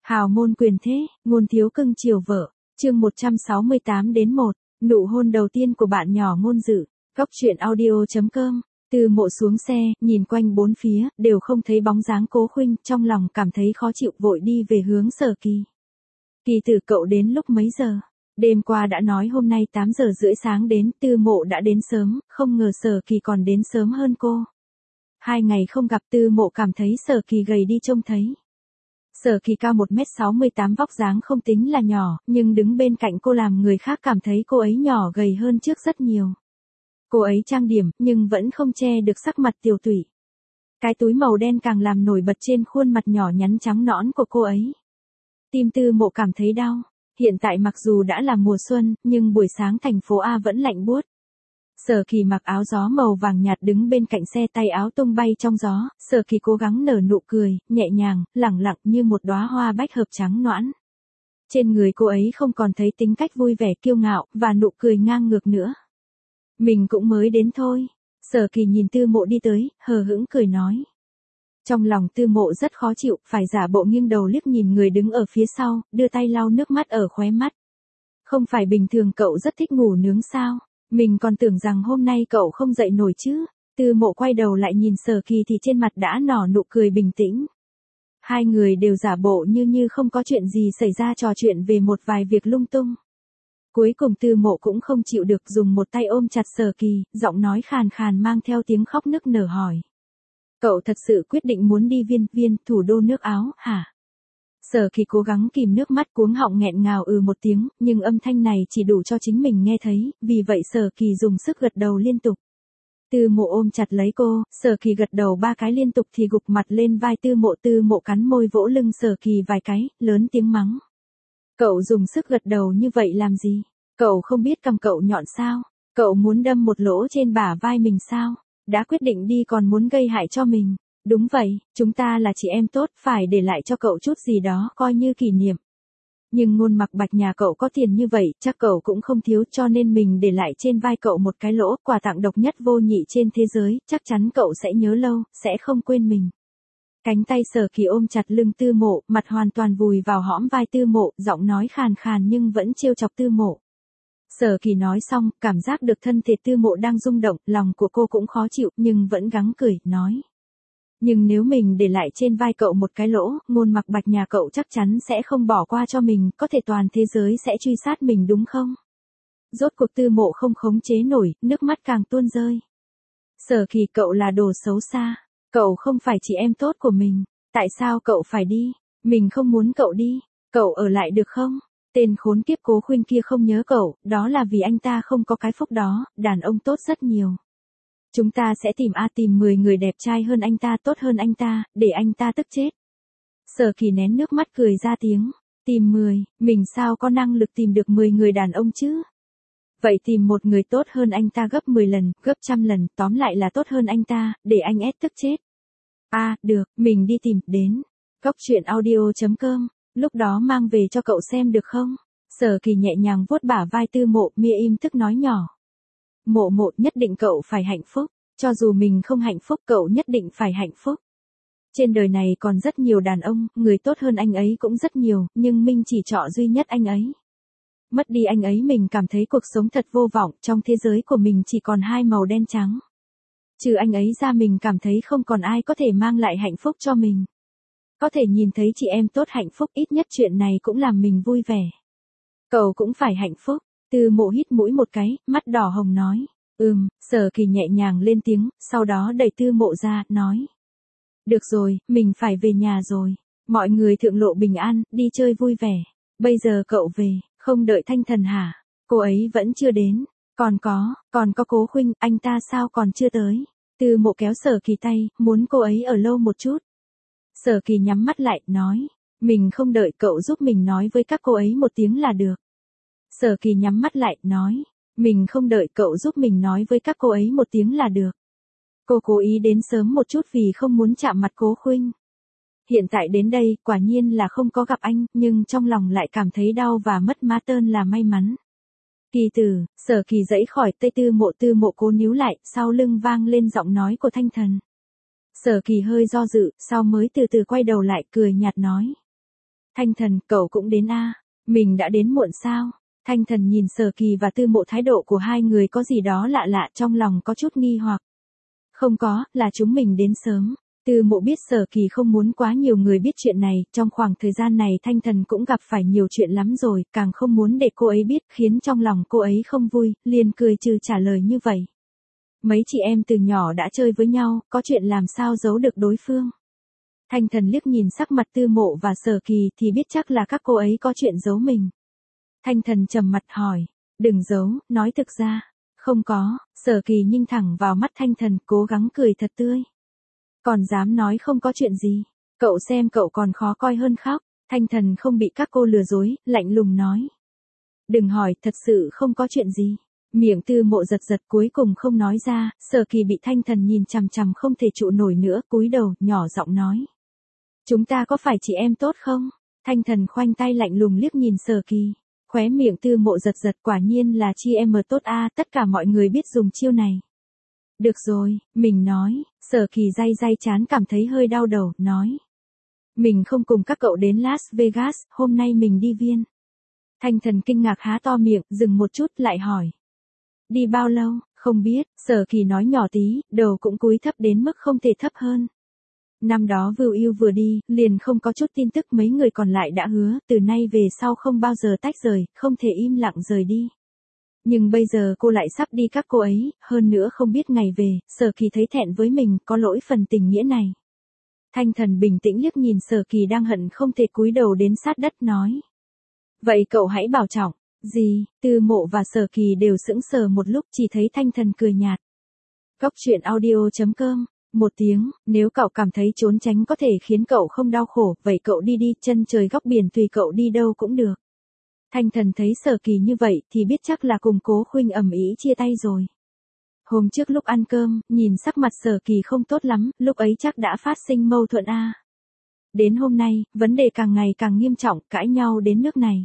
Hào môn quyền thế, ngôn thiếu cưng chiều vợ. Chương 168-1, nụ hôn đầu tiên của bạn nhỏ Ngôn Dự. Góc truyện audio.com. Từ Mộ xuống xe, nhìn quanh bốn phía, đều không thấy bóng dáng Cố Khuynh, trong lòng cảm thấy khó chịu, vội đi về hướng Sở Kỳ. Kỳ Tử, cậu đến lúc mấy giờ? Đêm qua đã nói hôm nay 8 giờ rưỡi sáng đến, Tư Mộ đã đến sớm, không ngờ Sở Kỳ còn đến sớm hơn cô. 2 ngày không gặp, Tư Mộ cảm thấy Sở Kỳ gầy đi trông thấy. Sở Kỳ cao 1m68, vóc dáng không tính là nhỏ, nhưng đứng bên cạnh cô làm người khác cảm thấy cô ấy nhỏ gầy hơn trước rất nhiều. Cô ấy trang điểm, nhưng vẫn không che được sắc mặt tiều tụy. Cái túi màu đen càng làm nổi bật trên khuôn mặt nhỏ nhắn trắng nõn của cô ấy. Tim Tư Mộ cảm thấy đau. Hiện tại mặc dù đã là mùa xuân, nhưng buổi sáng thành phố A vẫn lạnh buốt. Sở Kỳ mặc áo gió màu vàng nhạt đứng bên cạnh xe, tay áo tung bay trong gió. Sở Kỳ cố gắng nở nụ cười, nhẹ nhàng, lẳng lặng như một đóa hoa bách hợp trắng nõn. Trên người cô ấy không còn thấy tính cách vui vẻ kiêu ngạo, và nụ cười ngang ngược nữa. Mình cũng mới đến thôi. Sở Kỳ nhìn Tư Mộ đi tới, hờ hững cười nói. Trong lòng Tư Mộ rất khó chịu, phải giả bộ nghiêng đầu liếc nhìn người đứng ở phía sau, đưa tay lau nước mắt ở khóe mắt. Không phải bình thường cậu rất thích ngủ nướng sao? Mình còn tưởng rằng hôm nay cậu không dậy nổi chứ. Tư Mộ quay đầu lại nhìn Sở Kỳ thì trên mặt đã nở nụ cười bình tĩnh. Hai người đều giả bộ như không có chuyện gì xảy ra, trò chuyện về một vài việc lung tung. Cuối cùng Tư Mộ cũng không chịu được, dùng một tay ôm chặt Sở Kỳ, giọng nói khàn khàn mang theo tiếng khóc nức nở hỏi. Cậu thật sự quyết định muốn đi Viên, thủ đô nước Áo, hả? Sở Kỳ cố gắng kìm nước mắt, cuống họng nghẹn ngào một tiếng, nhưng âm thanh này chỉ đủ cho chính mình nghe thấy, vì vậy Sở Kỳ dùng sức gật đầu liên tục. Tư Mộ ôm chặt lấy cô, Sở Kỳ gật đầu 3 cái liên tục thì gục mặt lên vai Tư Mộ. Tư Mộ cắn môi vỗ lưng Sở Kỳ vài cái, lớn tiếng mắng. Cậu dùng sức gật đầu như vậy làm gì? Cậu không biết cằm cậu nhọn sao? Cậu muốn đâm một lỗ trên bả vai mình sao? Đã quyết định đi còn muốn gây hại cho mình. Đúng vậy, chúng ta là chị em tốt, phải để lại cho cậu chút gì đó coi như kỷ niệm. Nhưng Ngôn Mặc Bạch nhà cậu có tiền như vậy, chắc cậu cũng không thiếu, cho nên mình để lại trên vai cậu một cái lỗ, quà tặng độc nhất vô nhị trên thế giới, chắc chắn cậu sẽ nhớ lâu, sẽ không quên mình. Cánh tay Sở Kỳ ôm chặt lưng Tư Mộ, mặt hoàn toàn vùi vào hõm vai Tư Mộ, giọng nói khàn khàn nhưng vẫn trêu chọc Tư Mộ. Sở Kỳ nói xong, cảm giác được thân thể Tư Mộ đang rung động, lòng của cô cũng khó chịu, nhưng vẫn gắng cười, nói. Nhưng nếu mình để lại trên vai cậu một cái lỗ, Ngôn Mặc Bạch nhà cậu chắc chắn sẽ không bỏ qua cho mình, có thể toàn thế giới sẽ truy sát mình đúng không? Rốt cuộc Tư Mộ không khống chế nổi, nước mắt càng tuôn rơi. Sở Kỳ, cậu là đồ xấu xa. Cậu không phải chị em tốt của mình. Tại sao cậu phải đi? Mình không muốn cậu đi. Cậu ở lại được không? Tên khốn kiếp Cố Khuynh kia không nhớ cậu, đó là vì anh ta không có cái phúc đó, đàn ông tốt rất nhiều. Chúng ta sẽ tìm 10 người đẹp trai hơn anh ta, tốt hơn anh ta, để anh ta tức chết. Sở Kỳ nén nước mắt cười ra tiếng. Tìm 10, mình sao có năng lực tìm được 10 người đàn ông chứ? Vậy tìm một người tốt hơn anh ta gấp 10 lần, gấp 100 lần, tóm lại là tốt hơn anh ta, để anh ép tức chết. Được, mình đi tìm, đến. Góc truyện audio.com, lúc đó mang về cho cậu xem được không? Sở Kỳ nhẹ nhàng vuốt bả vai Tư Mộ, mia im tức nói nhỏ. Mộ, nhất định cậu phải hạnh phúc, cho dù mình không hạnh phúc cậu nhất định phải hạnh phúc. Trên đời này còn rất nhiều đàn ông, người tốt hơn anh ấy cũng rất nhiều, nhưng mình chỉ chọn duy nhất anh ấy. Mất đi anh ấy mình cảm thấy cuộc sống thật vô vọng, trong thế giới của mình chỉ còn 2 màu đen trắng. Trừ anh ấy ra mình cảm thấy không còn ai có thể mang lại hạnh phúc cho mình. Có thể nhìn thấy chị em tốt hạnh phúc, ít nhất chuyện này cũng làm mình vui vẻ. Cậu cũng phải hạnh phúc. Tư Mộ hít mũi một cái, mắt đỏ hồng nói. Sở Kỳ nhẹ nhàng lên tiếng, sau đó đẩy Tư Mộ ra, nói. Được rồi, mình phải về nhà rồi. Mọi người thượng lộ bình an, đi chơi vui vẻ. Bây giờ cậu về, không đợi Thanh Thần hả? Cô ấy vẫn chưa đến. Còn có Cố Khuynh, anh ta sao còn chưa tới? Tư Mộ kéo Sở Kỳ tay, muốn cô ấy ở lâu một chút. Sở Kỳ nhắm mắt lại, nói. Mình không đợi, cậu giúp mình nói với các cô ấy một tiếng là được. Sở Kỳ nhắm mắt lại, nói. Mình không đợi, cậu giúp mình nói với các cô ấy một tiếng là được. Cô cố ý đến sớm một chút vì không muốn chạm mặt Cố Khuynh. Hiện tại đến đây, quả nhiên là không có gặp anh, nhưng trong lòng lại cảm thấy đau và mất mát hơn là may mắn. Kỳ Tử, Sở Kỳ giãy khỏi tay Tư Mộ cố níu lại, sau lưng vang lên giọng nói của Thanh Thần. Sở Kỳ hơi do dự, sau mới từ từ quay đầu lại, cười nhạt nói. Thanh Thần, cậu cũng đến a? Mình đã đến muộn sao? Thanh Thần nhìn Sở Kỳ và Tư Mộ, thái độ của hai người có gì đó lạ lạ, trong lòng có chút nghi hoặc. Không có, là chúng mình đến sớm. Tư Mộ biết Sở Kỳ không muốn quá nhiều người biết chuyện này, trong khoảng thời gian này Thanh Thần cũng gặp phải nhiều chuyện lắm rồi, càng không muốn để cô ấy biết, khiến trong lòng cô ấy không vui, liền cười trừ trả lời như vậy. Mấy chị em từ nhỏ đã chơi với nhau, có chuyện làm sao giấu được đối phương. Thanh Thần liếc nhìn sắc mặt Tư Mộ và Sở Kỳ thì biết chắc là các cô ấy có chuyện giấu mình. Thanh Thần trầm mặt hỏi, đừng giấu, nói thực ra. Không có. Sở Kỳ nhìn thẳng vào mắt Thanh Thần, cố gắng cười thật tươi. Còn dám nói không có chuyện gì, cậu xem cậu còn khó coi hơn khóc. Thanh Thần không bị các cô lừa dối, lạnh lùng nói. Đừng hỏi, thật sự không có chuyện gì. Miệng Tư Mộ giật giật cuối cùng không nói ra, Sở Kỳ bị Thanh Thần nhìn chằm chằm không thể trụ nổi nữa, cúi đầu, nhỏ giọng nói. Chúng ta có phải chị em tốt không? Thanh Thần khoanh tay lạnh lùng liếc nhìn Sở Kỳ. Khóe miệng Tư Mộ giật giật, quả nhiên là chị em tốt a, tất cả mọi người biết dùng chiêu này. Được rồi, mình nói. Sở Kỳ day day chán cảm thấy hơi đau đầu, nói. Mình không cùng các cậu đến Las Vegas, hôm nay mình đi Viên. Thanh Thần kinh ngạc há to miệng, dừng một chút lại hỏi. Đi bao lâu, không biết. Sở Kỳ nói nhỏ tí, đầu cũng cúi thấp đến mức không thể thấp hơn. Năm đó Vưu Yêu vừa đi, liền không có chút tin tức, mấy người còn lại đã hứa, từ nay về sau không bao giờ tách rời, không thể im lặng rời đi. Nhưng bây giờ cô lại sắp đi các cô ấy, hơn nữa không biết ngày về, Sở Kỳ thấy thẹn với mình, có lỗi phần tình nghĩa này. Thanh Thần bình tĩnh liếc nhìn Sở Kỳ đang hận không thể cúi đầu đến sát đất, nói. Vậy cậu hãy bảo trọng. Gì? Tư Mộ và Sở Kỳ đều sững sờ một lúc, chỉ thấy Thanh Thần cười nhạt. Góc truyện audio.com. Một tiếng, nếu cậu cảm thấy trốn tránh có thể khiến cậu không đau khổ, vậy cậu đi đi, chân trời góc biển tùy cậu đi đâu cũng được. Thanh Thần thấy Sở Kỳ như vậy thì biết chắc là cùng Cố Khuynh ầm ĩ chia tay rồi. Hôm trước lúc ăn cơm, nhìn sắc mặt Sở Kỳ không tốt lắm, lúc ấy chắc đã phát sinh mâu thuẫn a. Đến hôm nay, vấn đề càng ngày càng nghiêm trọng, cãi nhau đến nước này.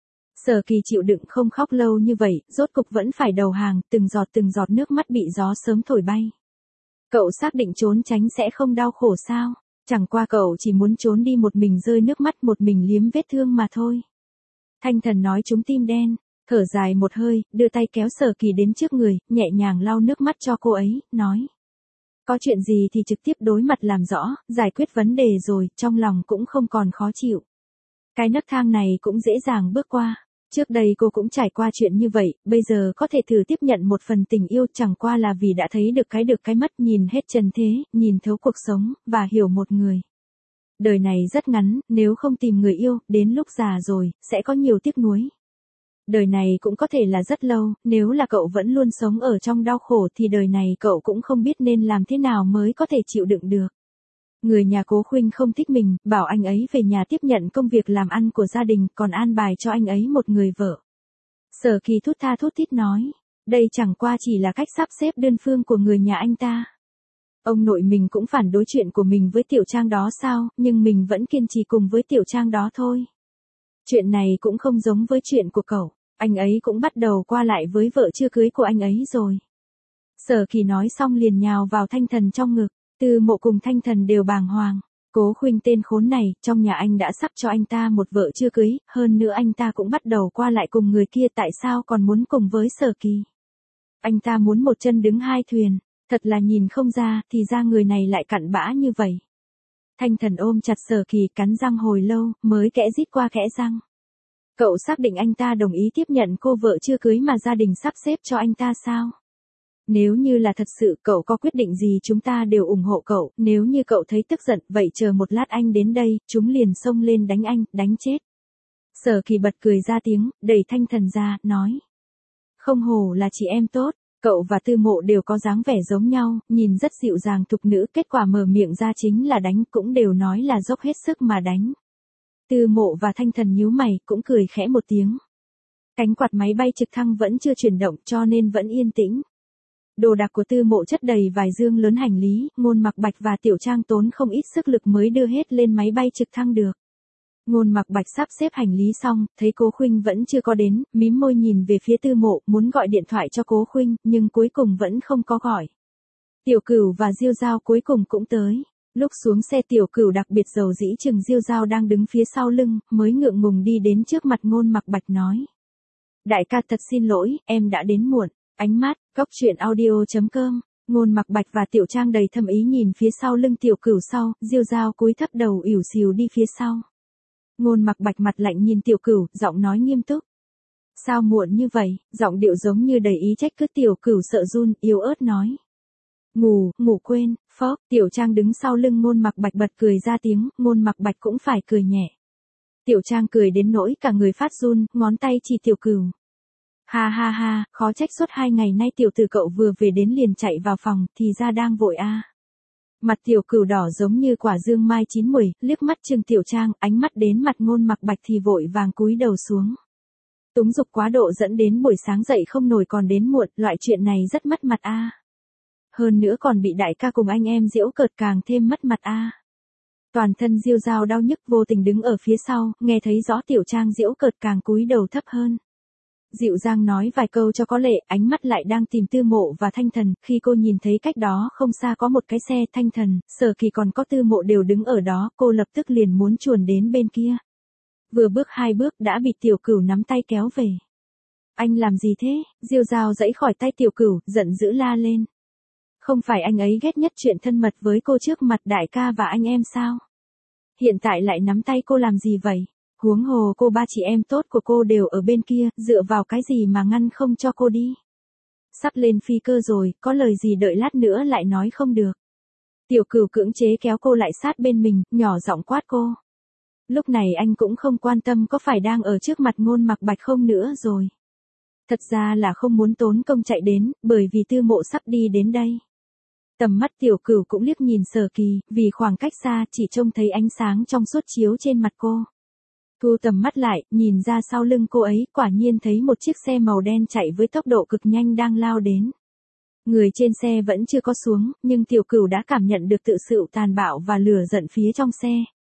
Sở Kỳ chịu đựng không khóc lâu như vậy, rốt cục vẫn phải đầu hàng, từng giọt nước mắt bị gió sớm thổi bay. Cậu xác định trốn tránh sẽ không đau khổ sao? Chẳng qua cậu chỉ muốn trốn đi một mình rơi nước mắt, một mình liếm vết thương mà thôi. Thanh Thần nói trúng tim đen, thở dài một hơi, đưa tay kéo Sở Kỳ đến trước người, nhẹ nhàng lau nước mắt cho cô ấy, nói. Có chuyện gì thì trực tiếp đối mặt làm rõ, giải quyết vấn đề rồi, trong lòng cũng không còn khó chịu. Cái nấc thang này cũng dễ dàng bước qua. Trước đây cô cũng trải qua chuyện như vậy, bây giờ có thể thử tiếp nhận một phần tình yêu, chẳng qua là vì đã thấy được cái mất, nhìn hết trần thế, nhìn thấu cuộc sống, và hiểu một người. Đời này rất ngắn, nếu không tìm người yêu, đến lúc già rồi, sẽ có nhiều tiếc nuối. Đời này cũng có thể là rất lâu, nếu là cậu vẫn luôn sống ở trong đau khổ thì đời này cậu cũng không biết nên làm thế nào mới có thể chịu đựng được. Người nhà Cố Khuynh không thích mình, bảo anh ấy về nhà tiếp nhận công việc làm ăn của gia đình, còn an bài cho anh ấy một người vợ. Sở Kỳ thút tha thút thít nói, đây chẳng qua chỉ là cách sắp xếp đơn phương của người nhà anh ta. Ông nội mình cũng phản đối chuyện của mình với Tiểu Trang đó sao, nhưng mình vẫn kiên trì cùng với Tiểu Trang đó thôi. Chuyện này cũng không giống với chuyện của cậu, anh ấy cũng bắt đầu qua lại với vợ chưa cưới của anh ấy rồi. Sở Kỳ nói xong liền nhào vào Thanh Thần trong ngực. Tư Mộ cùng Thanh Thần đều bàng hoàng. Cố Khuynh tên khốn này, trong nhà anh đã sắp cho anh ta một vợ chưa cưới, hơn nữa anh ta cũng bắt đầu qua lại cùng người kia, tại sao còn muốn cùng với Sở Kỳ? Anh ta muốn một chân đứng hai thuyền, thật là nhìn không ra, thì ra người này lại cặn bã như vậy. Thanh Thần ôm chặt Sở Kỳ, cắn răng hồi lâu, mới kẽ rít qua kẽ răng. Cậu xác định anh ta đồng ý tiếp nhận cô vợ chưa cưới mà gia đình sắp xếp cho anh ta sao? Nếu như là thật sự cậu có quyết định gì chúng ta đều ủng hộ cậu, nếu như cậu thấy tức giận, vậy chờ một lát anh đến đây, chúng liền xông lên đánh anh, đánh chết. Sở Kỳ bật cười ra tiếng, đẩy Thanh Thần ra, nói. Không hổ là chị em tốt, cậu và Tư Mộ đều có dáng vẻ giống nhau, nhìn rất dịu dàng thục nữ, kết quả mở miệng ra chính là đánh, cũng đều nói là dốc hết sức mà đánh. Tư Mộ và Thanh Thần nhíu mày, cũng cười khẽ một tiếng. Cánh quạt máy bay trực thăng vẫn chưa chuyển động cho nên vẫn yên tĩnh. Đồ đạc của Tư Mộ chất đầy vài dương lớn hành lý, Ngôn Mặc Bạch và Tiểu Trang tốn không ít sức lực mới đưa hết lên máy bay trực thăng được. Ngôn Mặc Bạch sắp xếp hành lý xong, thấy Cố Khuynh vẫn chưa có đến, mím môi nhìn về phía Tư Mộ, muốn gọi điện thoại cho Cố Khuynh, nhưng cuối cùng vẫn không có gọi. Tiểu Cửu và Diêu Giao cuối cùng cũng tới. Lúc xuống xe Tiểu Cửu đặc biệt dầu dĩ chừng Diêu Dao đang đứng phía sau lưng, mới ngượng ngùng đi đến trước mặt Ngôn Mặc Bạch nói. Đại ca thật xin lỗi, em đã đến muộn. Ánh mắt, góc truyện audio.com. Ngôn Mặc Bạch và Tiểu Trang đầy thâm ý nhìn phía sau lưng Tiểu Cửu sau, Diêu Dao cúi thấp đầu ỉu xìu đi phía sau. Ngôn Mặc Bạch mặt lạnh nhìn Tiểu Cửu, giọng nói nghiêm túc. Sao muộn như vậy, giọng điệu giống như đầy ý trách cứ. Tiểu Cửu sợ run, yếu ớt nói. Ngủ quên, phóp. Tiểu Trang đứng sau lưng Ngôn Mặc Bạch bật cười ra tiếng, Ngôn Mặc Bạch cũng phải cười nhẹ. Tiểu Trang cười đến nỗi cả người phát run, ngón tay chỉ Tiểu Cửu. Ha ha ha, khó trách suốt 2 ngày nay tiểu tử cậu vừa về đến liền chạy vào phòng, thì ra đang vội a. Mặt Tiểu Cửu đỏ giống như quả dương mai chín muồi, liếc mắt trừng Tiểu Trang, ánh mắt đến mặt Ngôn Mặc Bạch thì vội vàng cúi đầu xuống. Túng dục quá độ dẫn đến buổi sáng dậy không nổi còn đến muộn, loại chuyện này rất mất mặt a. Hơn nữa còn bị đại ca cùng anh em giễu cợt càng thêm mất mặt a. Toàn thân Diêu Dao đau nhức vô tình đứng ở phía sau, nghe thấy rõ Tiểu Trang giễu cợt càng cúi đầu thấp hơn. Dịu dàng nói vài câu cho có lệ, ánh mắt lại đang tìm Tư Mộ và Thanh Thần, khi cô nhìn thấy cách đó không xa có một cái xe, Thanh Thần, Sở Kỳ còn có Tư Mộ đều đứng ở đó, cô lập tức liền muốn chuồn đến bên kia. Vừa bước 2 bước đã bị Tiểu Cửu nắm tay kéo về. Anh làm gì thế? Diêu Dao giãy khỏi tay Tiểu Cửu, giận dữ la lên. Không phải anh ấy ghét nhất chuyện thân mật với cô trước mặt đại ca và anh em sao? Hiện tại lại nắm tay cô làm gì vậy? Huống hồ cô ba chị em tốt của cô đều ở bên kia, dựa vào cái gì mà ngăn không cho cô đi? Sắp lên phi cơ rồi, có lời gì đợi lát nữa lại nói không được. Tiểu Cửu cưỡng chế kéo cô lại sát bên mình, nhỏ giọng quát cô. Lúc này anh cũng không quan tâm có phải đang ở trước mặt Ngôn Mặc Bạch không nữa rồi. Thật ra là không muốn tốn công chạy đến, bởi vì Tư Mộ sắp đi đến đây. Tầm mắt Tiểu Cửu cũng liếc nhìn Sở Kỳ, vì khoảng cách xa chỉ trông thấy ánh sáng trong suốt chiếu trên mặt cô. Thu tầm mắt lại, nhìn ra sau lưng cô ấy, quả nhiên thấy một chiếc xe màu đen chạy với tốc độ cực nhanh đang lao đến. Người trên xe vẫn chưa có xuống, nhưng Tiểu Cửu đã cảm nhận được tự sự tàn bạo và lửa giận phía trong xe.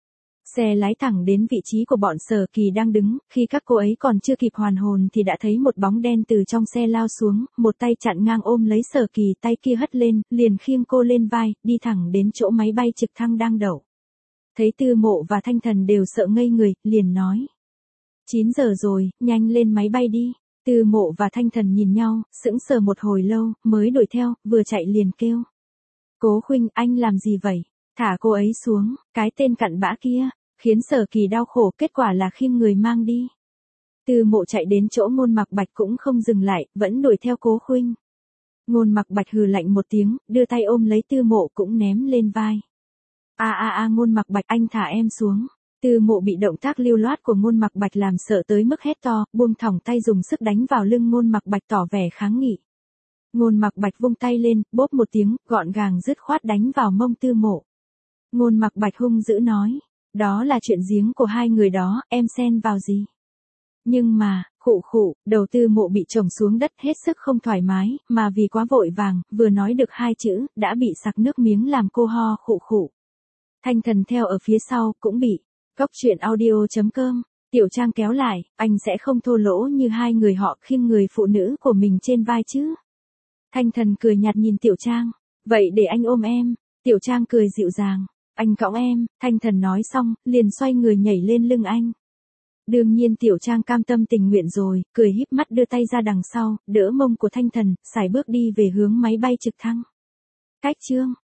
Xe lái thẳng đến vị trí của bọn Sở Kỳ đang đứng, khi các cô ấy còn chưa kịp hoàn hồn thì đã thấy một bóng đen từ trong xe lao xuống, một tay chặn ngang ôm lấy Sở Kỳ, tay kia hất lên, liền khiêng cô lên vai, đi thẳng đến chỗ máy bay trực thăng đang đậu. Thấy Tư Mộ và Thanh Thần đều sợ ngây người, liền nói. 9 giờ rồi, nhanh lên máy bay đi. Tư Mộ và Thanh Thần nhìn nhau, sững sờ một hồi lâu, mới đuổi theo, vừa chạy liền kêu. Cố Khuynh, anh làm gì vậy? Thả cô ấy xuống, cái tên cặn bã kia, khiến Sở Kỳ đau khổ, kết quả là khiêng người mang đi. Tư Mộ chạy đến chỗ Ngôn Mặc Bạch cũng không dừng lại, vẫn đuổi theo Cố Khuynh. Ngôn Mặc Bạch hừ lạnh một tiếng, đưa tay ôm lấy Tư Mộ cũng ném lên vai. Ngôn Mặc Bạch, anh thả em xuống. Tư Mộ bị động tác lưu loát của Ngôn Mặc Bạch làm sợ tới mức hét to, buông thõng tay dùng sức đánh vào lưng Ngôn Mặc Bạch tỏ vẻ kháng nghị. Ngôn Mặc Bạch vung tay lên, bốp một tiếng, gọn gàng dứt khoát đánh vào mông Tư Mộ. Ngôn Mặc Bạch hung dữ nói, đó là chuyện riêng của hai người đó, em xen vào gì? Nhưng mà, khụ, đầu Tư Mộ bị chồng xuống đất hết sức không thoải mái, mà vì quá vội vàng, vừa nói được 2 chữ, đã bị sặc nước miếng làm cô ho khụ. Thanh Thần theo ở phía sau, cũng bị. Góc truyện audio.com. Tiểu Trang kéo lại, anh sẽ không thô lỗ như hai người họ khiêng người phụ nữ của mình trên vai chứ. Thanh Thần cười nhạt nhìn Tiểu Trang. Vậy để anh ôm em. Tiểu Trang cười dịu dàng. Anh cõng em. Thanh Thần nói xong, liền xoay người nhảy lên lưng anh. Đương nhiên Tiểu Trang cam tâm tình nguyện rồi, cười híp mắt đưa tay ra đằng sau, đỡ mông của Thanh Thần, sải bước đi về hướng máy bay trực thăng. Cách chương.